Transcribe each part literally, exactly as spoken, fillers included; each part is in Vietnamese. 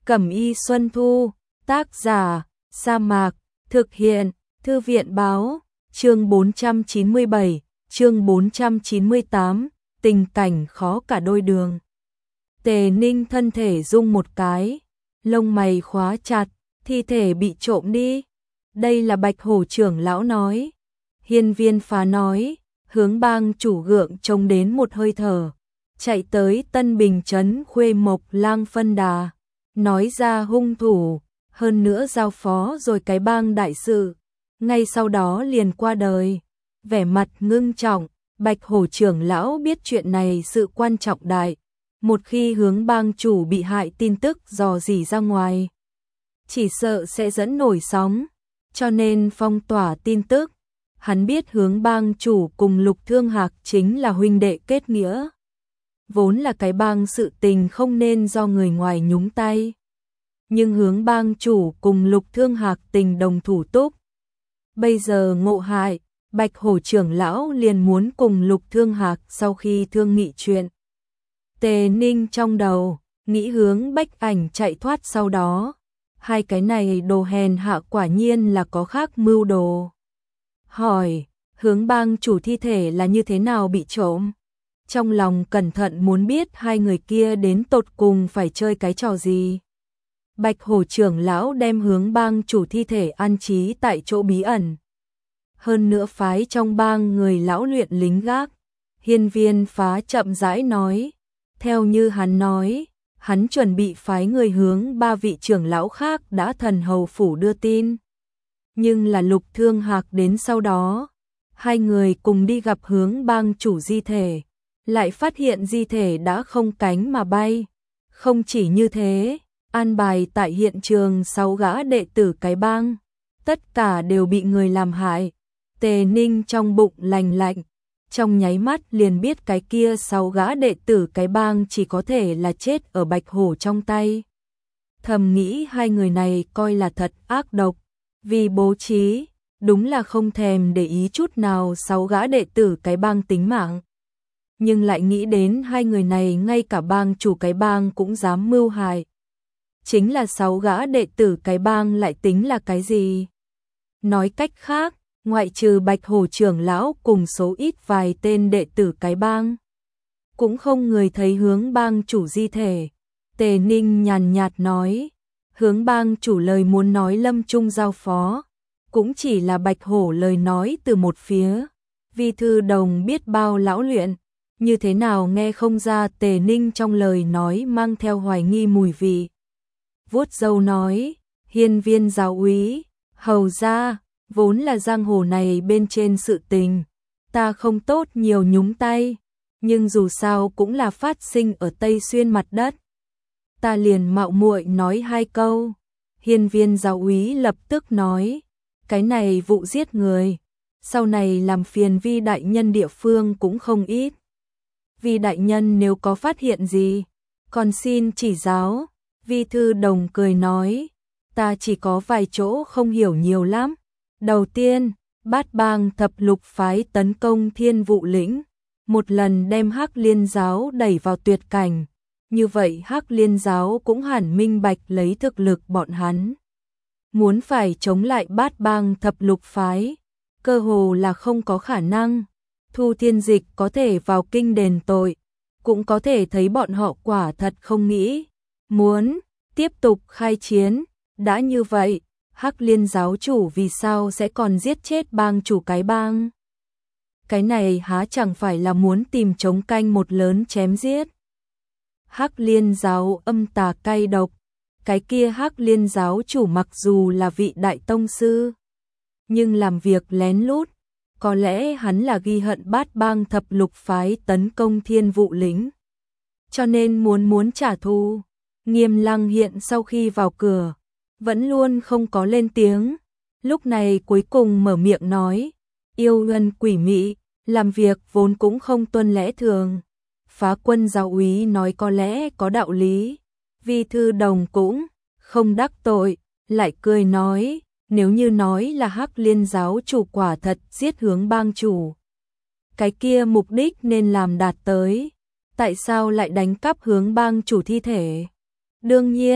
Cẩm y Xuân Thu, tác giả, Sa Mạc, thực hiện, Thư viện báo, chương bốn trăm chín mươi bảy, chương bốn trăm chín mươi tám, tình cảnh khó cả đôi đường. Tề Ninh thân thể rung một cái, lông mày khóa chặt, thi thể bị trộm đi. Đây là Bạch Hổ trưởng lão nói. Hiên Viên Phá nói, Hướng Bang chủ gượng trông đến một hơi thở, chạy tới Tân Bình trấn Khuê Mộc Lang phân đà, nói ra hung thủ, hơn nữa giao phó rồi cái bang đại sự, ngay sau đó liền qua đời. Vẻ mặt ngưng trọng, Bạch Hổ trưởng lão biết chuyện này sự quan trọng đại, một khi Hướng Bang chủ bị hại tin tức dò dỉ ra ngoài, chỉ sợ sẽ dẫn nổi sóng, cho nên phong tỏa tin tức. Hắn biết Hướng Bang chủ cùng Lục Thương Hạc chính là huynh đệ kết nghĩa, vốn là cái bang sự tình không nên do người ngoài nhúng tay. Nhưng Hướng Bang chủ cùng Lục Thương Hạc tình đồng thủ túc, bây giờ ngộ hại, Bạch Hổ trưởng lão liền muốn cùng Lục Thương Hạc sau khi thương nghị chuyện. Tề Ninh trong đầu nghĩ hướng Bách Ảnh chạy thoát sau đó, hai cái này đồ hèn hạ quả nhiên là có khác mưu đồ. Hỏi, Hướng Bang chủ thi thể là như thế nào bị trộm? Trong lòng cẩn thận muốn biết hai người kia đến tột cùng phải chơi cái trò gì. Bạch Hổ trưởng lão đem Hướng Bang chủ thi thể an trí tại chỗ bí ẩn. Hơn nữa phái trong bang người lão luyện lính gác. Hiên Viên Phá chậm rãi nói. Theo như hắn nói, hắn chuẩn bị phái người hướng ba vị trưởng lão khác đã thần hầu phủ đưa tin. Nhưng là Lục Thương Hạc đến sau đó, hai người cùng đi gặp Hướng Bang chủ di thể, lại phát hiện di thể đã không cánh mà bay. Không chỉ như thế, an bài tại hiện trường sáu gã đệ tử cái bang, tất cả đều bị người làm hại. Tề Ninh trong bụng lành lạnh, trong nháy mắt liền biết cái kia sáu gã đệ tử cái bang chỉ có thể là chết ở Bạch Hổ trong tay. Thầm nghĩ hai người này coi là thật ác độc, vì bố trí, đúng là không thèm để ý chút nào sáu gã đệ tử cái bang tính mạng. Nhưng lại nghĩ đến hai người này ngay cả bang chủ cái bang cũng dám mưu hại. Chính là sáu gã đệ tử cái bang lại tính là cái gì? Nói cách khác, ngoại trừ Bạch Hổ trưởng lão cùng số ít vài tên đệ tử cái bang, cũng không người thấy Hướng Bang chủ di thể. Tề Ninh nhàn nhạt nói, Hướng Bang chủ lời muốn nói lâm trung giao phó, cũng chỉ là Bạch Hổ lời nói từ một phía. Vi Thư Đồng biết bao lão luyện, như thế nào nghe không ra Tề Ninh trong lời nói mang theo hoài nghi mùi vị. Vuốt râu nói, Hiên Viên giáo úy, hầu ra, vốn là giang hồ này bên trên sự tình, ta không tốt nhiều nhúng tay, nhưng dù sao cũng là phát sinh ở Tây Xuyên mặt đất. Ta liền mạo muội nói hai câu. Hiên Viên giáo úy lập tức nói, cái này vụ giết người, sau này làm phiền Vi đại nhân địa phương cũng không ít. Vi đại nhân nếu có phát hiện gì, còn xin chỉ giáo. Vi Thư Đồng cười nói, ta chỉ có vài chỗ không hiểu nhiều lắm. Đầu tiên, Bát Bang thập lục phái tấn công Thiên Vụ lĩnh, một lần đem Hắc Liên giáo đẩy vào tuyệt cảnh. Như vậy Hắc Liên giáo cũng hẳn minh bạch lấy thực lực bọn hắn. Muốn phải chống lại Bát Bang thập lục phái, cơ hồ là không có khả năng. Thu Thiên Dịch có thể vào kinh đền tội, cũng có thể thấy bọn họ quả thật không nghĩ muốn tiếp tục khai chiến. Đã như vậy, Hắc Liên giáo chủ vì sao sẽ còn giết chết bang chủ cái bang? Cái này há chẳng phải là muốn tìm chống canh một lớn chém giết. Hắc Liên giáo âm tà cay độc, cái kia Hắc Liên giáo chủ mặc dù là vị đại tông sư, nhưng làm việc lén lút, có lẽ hắn là ghi hận Bát Bang thập lục phái tấn công Thiên Vụ lĩnh, cho nên muốn muốn trả thù. Nghiêm Lăng hiện sau khi vào cửa, vẫn luôn không có lên tiếng, lúc này cuối cùng mở miệng nói, yêu ân quỷ mị, làm việc vốn cũng không tuân lẽ thường. Phá Quân giáo úy nói có lẽ có đạo lý. Vi Thư Đồng cũng không đắc tội, lại cười nói, nếu như nói là Hắc Liên giáo chủ quả thật giết Hướng Bang chủ, cái kia mục đích nên làm đạt tới, tại sao lại đánh cắp Hướng Bang chủ thi thể? Đương nhiên,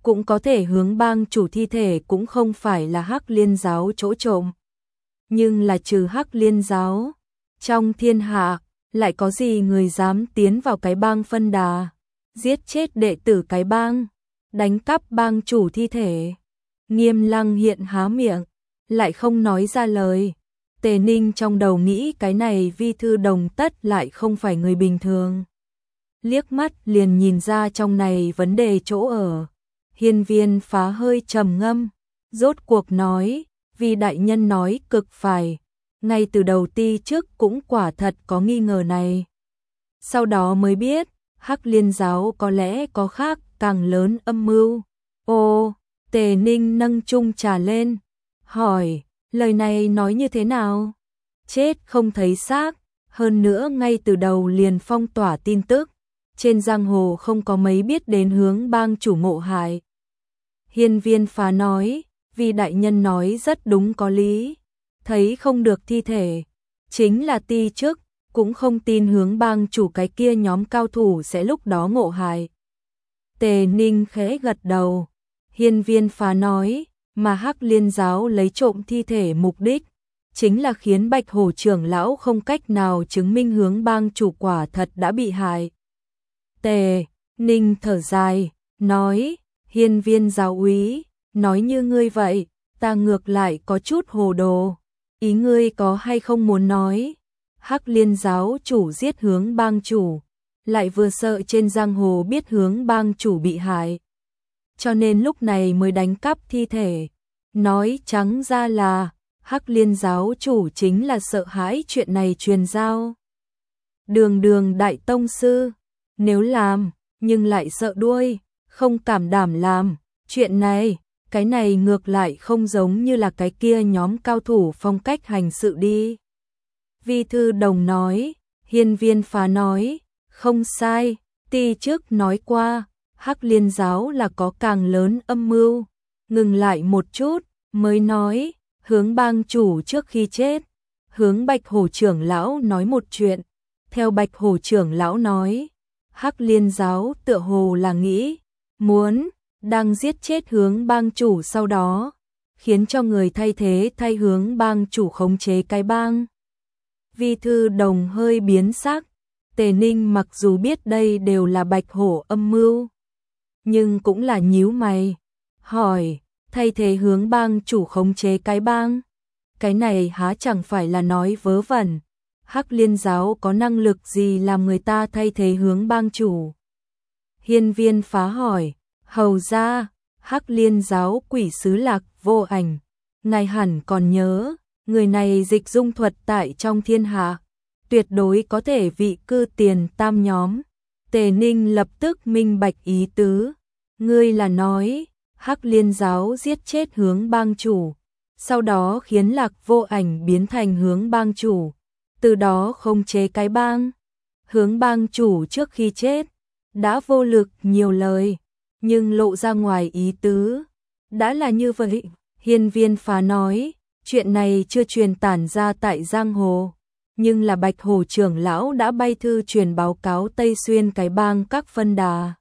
cũng có thể hướng bang chủ thi thể cũng không phải là Hắc Liên giáo chỗ trộm. Nhưng là trừ Hắc Liên giáo, trong thiên hạ, lại có gì người dám tiến vào cái bang phân đà, giết chết đệ tử cái bang, đánh cắp bang chủ thi thể. Nghiêm Lăng hiện há miệng, lại không nói ra lời. Tề Ninh trong đầu nghĩ cái này Vi Thư Đồng tất lại không phải người bình thường. Liếc mắt liền nhìn ra trong này vấn đề chỗ ở. Hiên Viên Phá hơi trầm ngâm, rốt cuộc nói, vì đại nhân nói cực phải, ngay từ đầu ti trước cũng quả thật có nghi ngờ này. Sau đó mới biết, Hắc Liên giáo có lẽ có khác càng lớn âm mưu. Ô, Tề Ninh nâng chung trà lên, hỏi, lời này nói như thế nào? Chết không thấy xác, hơn nữa ngay từ đầu liền phong tỏa tin tức, trên giang hồ không có mấy biết đến hướng bang chủ mộ hại. Hiên Viên Phá nói, vì đại nhân nói rất đúng có lý, thấy không được thi thể, chính là ti trước, cũng không tin hướng bang chủ cái kia nhóm cao thủ sẽ lúc đó ngộ hại. Tề Ninh khẽ gật đầu. Hiên Viên Phá nói, mà Hắc Liên giáo lấy trộm thi thể mục đích, chính là khiến Bạch Hổ trưởng lão không cách nào chứng minh hướng bang chủ quả thật đã bị hại. Tề Ninh thở dài, nói, Hiên Viên giáo úy, nói như ngươi vậy, ta ngược lại có chút hồ đồ, ý ngươi có hay không muốn nói? Hắc Liên giáo chủ giết hướng bang chủ, lại vừa sợ trên giang hồ biết hướng bang chủ bị hại, cho nên lúc này mới đánh cắp thi thể. Nói trắng ra là, Hắc Liên giáo chủ chính là sợ hãi chuyện này truyền giao. Đường đường đại tông sư, nếu làm, nhưng lại sợ đuôi, không cảm đảm làm, chuyện này, cái này ngược lại không giống như là cái kia nhóm cao thủ phong cách hành sự đi. Vi Thư Đồng nói, Hiên Viên Phá nói, không sai, ti trước nói qua, Hắc Liên giáo là có càng lớn âm mưu. Ngừng lại một chút, mới nói, hướng bang chủ trước khi chết, hướng Bạch Hổ trưởng lão nói một chuyện. Theo Bạch Hổ trưởng lão nói, Hắc Liên giáo tựa hồ là nghĩ, muốn, đang giết chết hướng bang chủ sau đó, khiến cho người thay thế thay hướng bang chủ khống chế cái bang. Vi Thư Đồng hơi biến sắc, Tề Ninh mặc dù biết đây đều là Bạch Hổ âm mưu, nhưng cũng là nhíu mày, hỏi, thay thế hướng bang chủ khống chế cái bang, cái này há chẳng phải là nói vớ vẩn. Hắc Liên giáo có năng lực gì làm người ta thay thế hướng bang chủ? Hiên Viên Phá hỏi, hầu ra, Hắc Liên giáo quỷ sứ Lạc Vô Ảnh, ngài hẳn còn nhớ, người này dịch dung thuật tại trong thiên hạ, tuyệt đối có thể vị cư tiền tam nhóm. Tề Ninh lập tức minh bạch ý tứ, ngươi là nói, Hắc Liên giáo giết chết hướng bang chủ, sau đó khiến Lạc Vô Ảnh biến thành hướng bang chủ, từ đó khống chế cái bang. Hướng bang chủ trước khi chết, đã vô lực nhiều lời, nhưng lộ ra ngoài ý tứ, đã là như vậy. Hiên Viên Phá nói, chuyện này chưa truyền tản ra tại giang hồ, nhưng là Bạch Hổ trưởng lão đã bay thư truyền báo cáo Tây Xuyên cái bang các phân đà.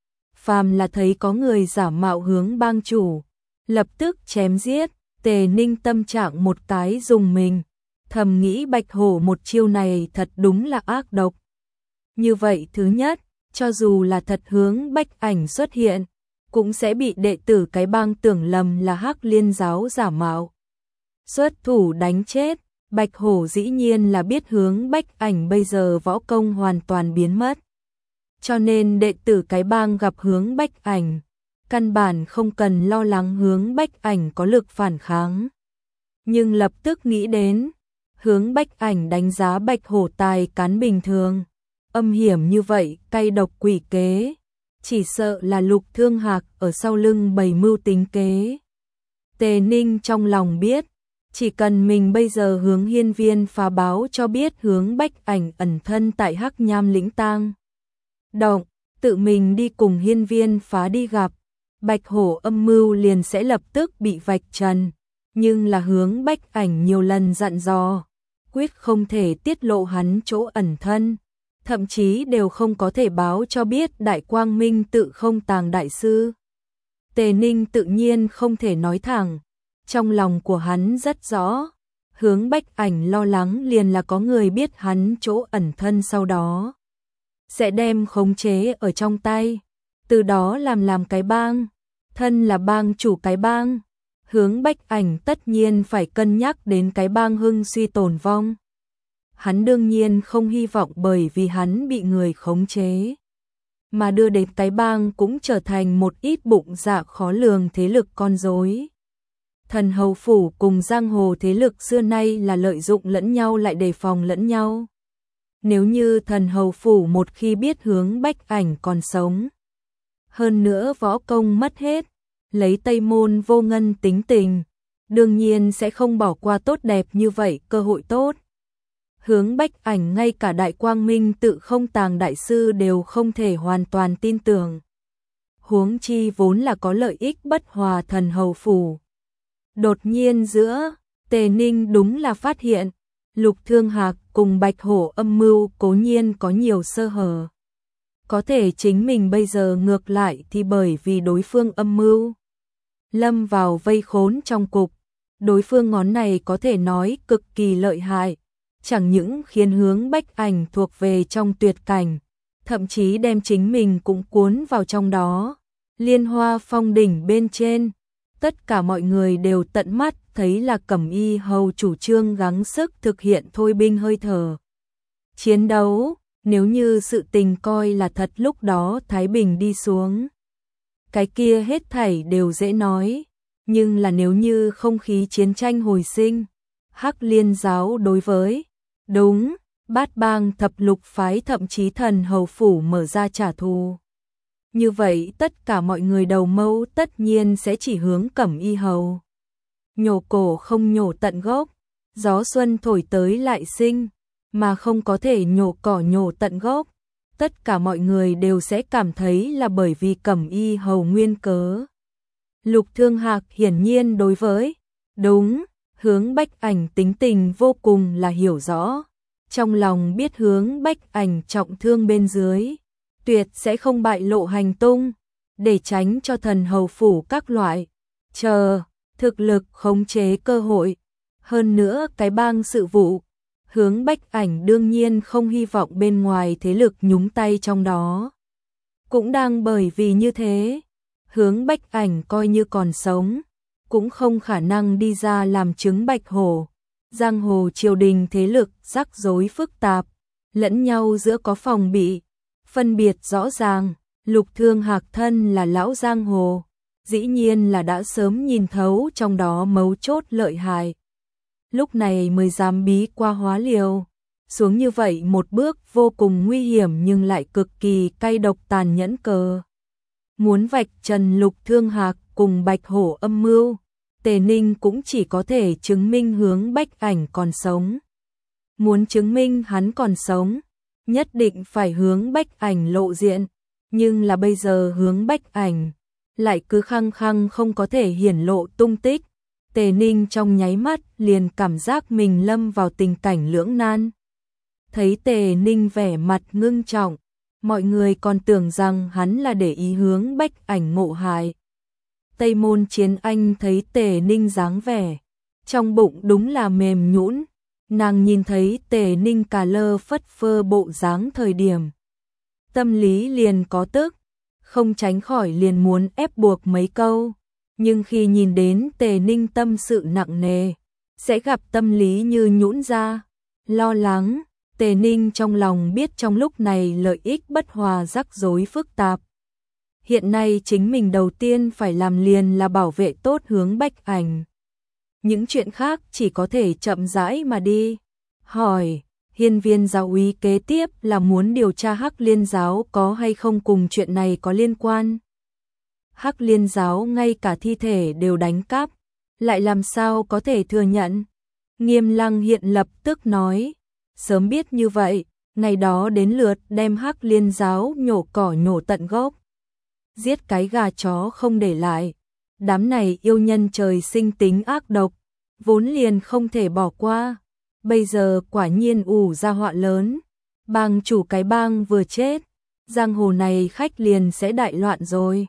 Phàm là thấy có người giả mạo hướng bang chủ, lập tức chém giết. Tề Ninh tâm trạng một cái dùng mình, thầm nghĩ Bạch Hổ một chiêu này thật đúng là ác độc. Như vậy thứ nhất, cho dù là thật hướng Bách Ảnh xuất hiện, cũng sẽ bị đệ tử cái bang tưởng lầm là Hắc Liên giáo giả mạo, xuất thủ đánh chết. Bạch Hổ dĩ nhiên là biết hướng Bách Ảnh bây giờ võ công hoàn toàn biến mất, cho nên đệ tử cái bang gặp hướng Bách Ảnh, căn bản không cần lo lắng hướng Bách Ảnh có lực phản kháng. Nhưng lập tức nghĩ đến, hướng Bách Ảnh đánh giá Bạch Hổ tài cán bình thường, âm hiểm như vậy, cay độc quỷ kế, chỉ sợ là Lục Thương Hạc ở sau lưng bày mưu tính kế. Tề Ninh trong lòng biết, chỉ cần mình bây giờ hướng Hiên Viên Phá báo cho biết hướng Bách Ảnh ẩn thân tại Hắc Nham lĩnh tang động, tự mình đi cùng Hiên Viên Phá đi gặp, Bạch Hổ âm mưu liền sẽ lập tức bị vạch trần. Nhưng là hướng Bách Ảnh nhiều lần dặn dò, quyết không thể tiết lộ hắn chỗ ẩn thân, thậm chí đều không có thể báo cho biết Đại Quang Minh Tự Không Tàng đại sư. Tề Ninh tự nhiên không thể nói thẳng, trong lòng của hắn rất rõ, Hướng Bách Ảnh lo lắng liền là có người biết hắn chỗ ẩn thân sau đó sẽ đem khống chế ở trong tay, từ đó làm làm cái bang, thân là bang chủ cái bang, Hướng Bách Ảnh tất nhiên phải cân nhắc đến cái bang hưng suy tồn vong. Hắn đương nhiên không hy vọng bởi vì hắn bị người khống chế mà đưa đến cái bang cũng trở thành một ít bụng dạ khó lường thế lực con rối. Thần hầu phủ cùng giang hồ thế lực xưa nay là lợi dụng lẫn nhau lại đề phòng lẫn nhau. Nếu như thần hầu phủ một khi biết Hướng Bách Ảnh còn sống, hơn nữa võ công mất hết, lấy Tây Môn Vô Ngân tính tình, đương nhiên sẽ không bỏ qua tốt đẹp như vậy cơ hội tốt. Hướng Bách Ảnh ngay cả Đại Quang Minh Tự Không Tàng đại sư đều không thể hoàn toàn tin tưởng. Huống chi vốn là có lợi ích bất hòa thần hầu phủ. Đột nhiên giữa, Tề Ninh đúng là phát hiện, Lục Thương Hạc cùng Bạch Hổ âm mưu cố nhiên có nhiều sơ hở. Có thể chính mình bây giờ ngược lại thì bởi vì đối phương âm mưu lâm vào vây khốn trong cục, đối phương ngón này có thể nói cực kỳ lợi hại, chẳng những khiến Hướng Bách Ảnh thuộc về trong tuyệt cảnh, thậm chí đem chính mình cũng cuốn vào trong đó. Liên Hoa Phong đỉnh bên trên, tất cả mọi người đều tận mắt thấy là Cẩm Y hầu chủ trương gắng sức thực hiện thôi binh hơi thở chiến đấu, nếu như sự tình coi là thật lúc đó Thái Bình đi xuống, cái kia hết thảy đều dễ nói, nhưng là nếu như không khí chiến tranh hồi sinh, Hắc Liên giáo đối với đúng, Bát Bang thập lục phái thậm chí thần hầu phủ mở ra trả thù, như vậy tất cả mọi người đầu mâu tất nhiên sẽ chỉ hướng Cẩm Y hầu. Nhổ cổ không nhổ tận gốc, gió xuân thổi tới lại sinh, mà không có thể nhổ cỏ nhổ tận gốc. Tất cả mọi người đều sẽ cảm thấy là bởi vì Cẩm Y hầu nguyên cớ. Lục Thương Hạc hiển nhiên đối với đúng, Hướng Bách Ảnh tính tình vô cùng là hiểu rõ, trong lòng biết Hướng Bách Ảnh trọng thương bên dưới, tuyệt sẽ không bại lộ hành tung, để tránh cho thần hầu phủ các loại chờ thực lực khống chế cơ hội. Hơn nữa cái bang sự vụ, Hướng Bách Ảnh đương nhiên không hy vọng bên ngoài thế lực nhúng tay trong đó. Cũng đang bởi vì như thế, Hướng Bách Ảnh coi như còn sống, cũng không khả năng đi ra làm chứng Bạch Hổ. Giang hồ triều đình thế lực rắc rối phức tạp, lẫn nhau giữa có phòng bị, phân biệt rõ ràng. Lục Thương Hạc thân là lão giang hồ, dĩ nhiên là đã sớm nhìn thấu trong đó mấu chốt lợi hại. Lúc này mới dám bí qua hóa liều, xuống như vậy một bước vô cùng nguy hiểm nhưng lại cực kỳ cay độc tàn nhẫn cờ. Muốn vạch trần Lục Thương Hạc cùng Bạch Hổ âm mưu, Tề Ninh cũng chỉ có thể chứng minh Hướng Bách Ảnh còn sống. Muốn chứng minh hắn còn sống, nhất định phải Hướng Bách Ảnh lộ diện, nhưng là bây giờ Hướng Bách Ảnh lại cứ khăng khăng không có thể hiển lộ tung tích. Tề Ninh trong nháy mắt liền cảm giác mình lâm vào tình cảnh lưỡng nan. Thấy Tề Ninh vẻ mặt ngưng trọng, mọi người còn tưởng rằng hắn là để ý Hướng Bách Ảnh ngộ hại. Tây Môn Chiến Anh thấy Tề Ninh dáng vẻ, trong bụng đúng là mềm nhũn, nàng nhìn thấy Tề Ninh cà lơ phất phơ bộ dáng thời điểm, tâm lý liền có tức, không tránh khỏi liền muốn ép buộc mấy câu, nhưng khi nhìn đến Tề Ninh tâm sự nặng nề, sẽ gặp tâm lý như nhũn ra, lo lắng. Tề Ninh trong lòng biết trong lúc này lợi ích bất hòa rắc rối phức tạp. Hiện nay chính mình đầu tiên phải làm liền là bảo vệ tốt Hướng Bách Ảnh. Những chuyện khác chỉ có thể chậm rãi mà đi. Hỏi, Hiên Viên giáo úy kế tiếp là muốn điều tra Hắc Liên giáo có hay không cùng chuyện này có liên quan. Hắc Liên giáo ngay cả thi thể đều đánh cắp, lại làm sao có thể thừa nhận. Nghiêm Lăng hiện lập tức nói, sớm biết như vậy, ngày đó đến lượt đem Hắc Liên giáo nhổ cỏ nhổ tận gốc. Giết cái gà chó không để lại. Đám này yêu nhân trời sinh tính ác độc, vốn liền không thể bỏ qua. Bây giờ quả nhiên ủ ra họa lớn. Bang chủ cái bang vừa chết, giang hồ này khách liền sẽ đại loạn rồi.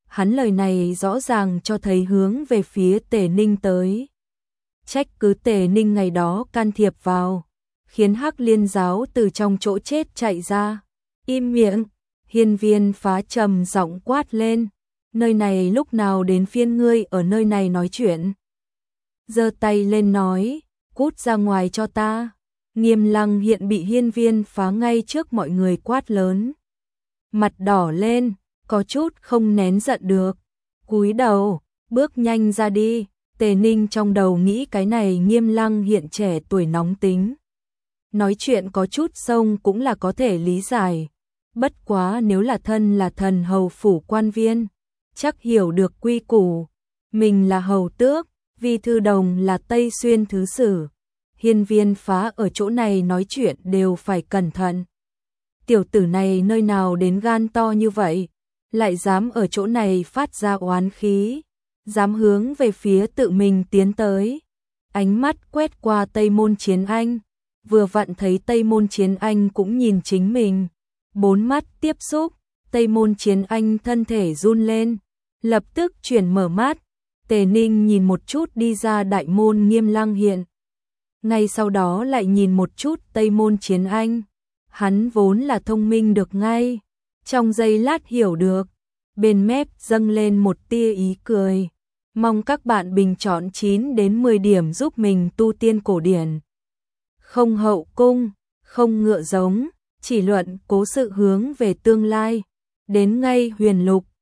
Hắn lời này rõ ràng cho thấy hướng về phía Tề Ninh tới. Trách cứ Tề Ninh ngày đó can thiệp vào, khiến Hắc Liên giáo từ trong chỗ chết chạy ra. Im miệng, Hiên Viên Phá trầm giọng quát lên, nơi này lúc nào đến phiên ngươi ở nơi này nói chuyện. Giơ tay lên nói, cút ra ngoài cho ta. Nghiêm Lăng hiện bị Hiên Viên Phá ngay trước mọi người quát lớn. Mặt đỏ lên, có chút không nén giận được. Cúi đầu, bước nhanh ra đi. Tề Ninh trong đầu nghĩ cái này Nghiêm Lăng hiện trẻ tuổi nóng tính. Nói chuyện có chút xông cũng là có thể lý giải. Bất quá nếu là thân là thần hầu phủ quan viên, chắc hiểu được quy củ. Mình là hầu tước, Vi Thư Đồng là Tây Xuyên thứ sử. Hiên Viên Phá ở chỗ này nói chuyện đều phải cẩn thận. Tiểu tử này nơi nào đến gan to như vậy, lại dám ở chỗ này phát ra oán khí, dám hướng về phía tự mình tiến tới. Ánh mắt quét qua Tây Môn Chiến Anh, vừa vặn thấy Tây Môn Chiến Anh cũng nhìn chính mình. Bốn mắt tiếp xúc, Tây Môn Chiến Anh thân thể run lên, lập tức chuyển mở mắt. Tề Ninh nhìn một chút đi ra đại môn Nghiêm Lăng hiện. Ngay sau đó lại nhìn một chút Tây Môn Chiến Anh. Hắn vốn là thông minh được ngay, trong giây lát hiểu được, bên mép dâng lên một tia ý cười. Mong các bạn bình chọn chín đến mười điểm giúp mình tu tiên cổ điển. Không hậu cung, không ngựa giống, chỉ luận cố sự hướng về tương lai. Đến ngay Huyền Lục,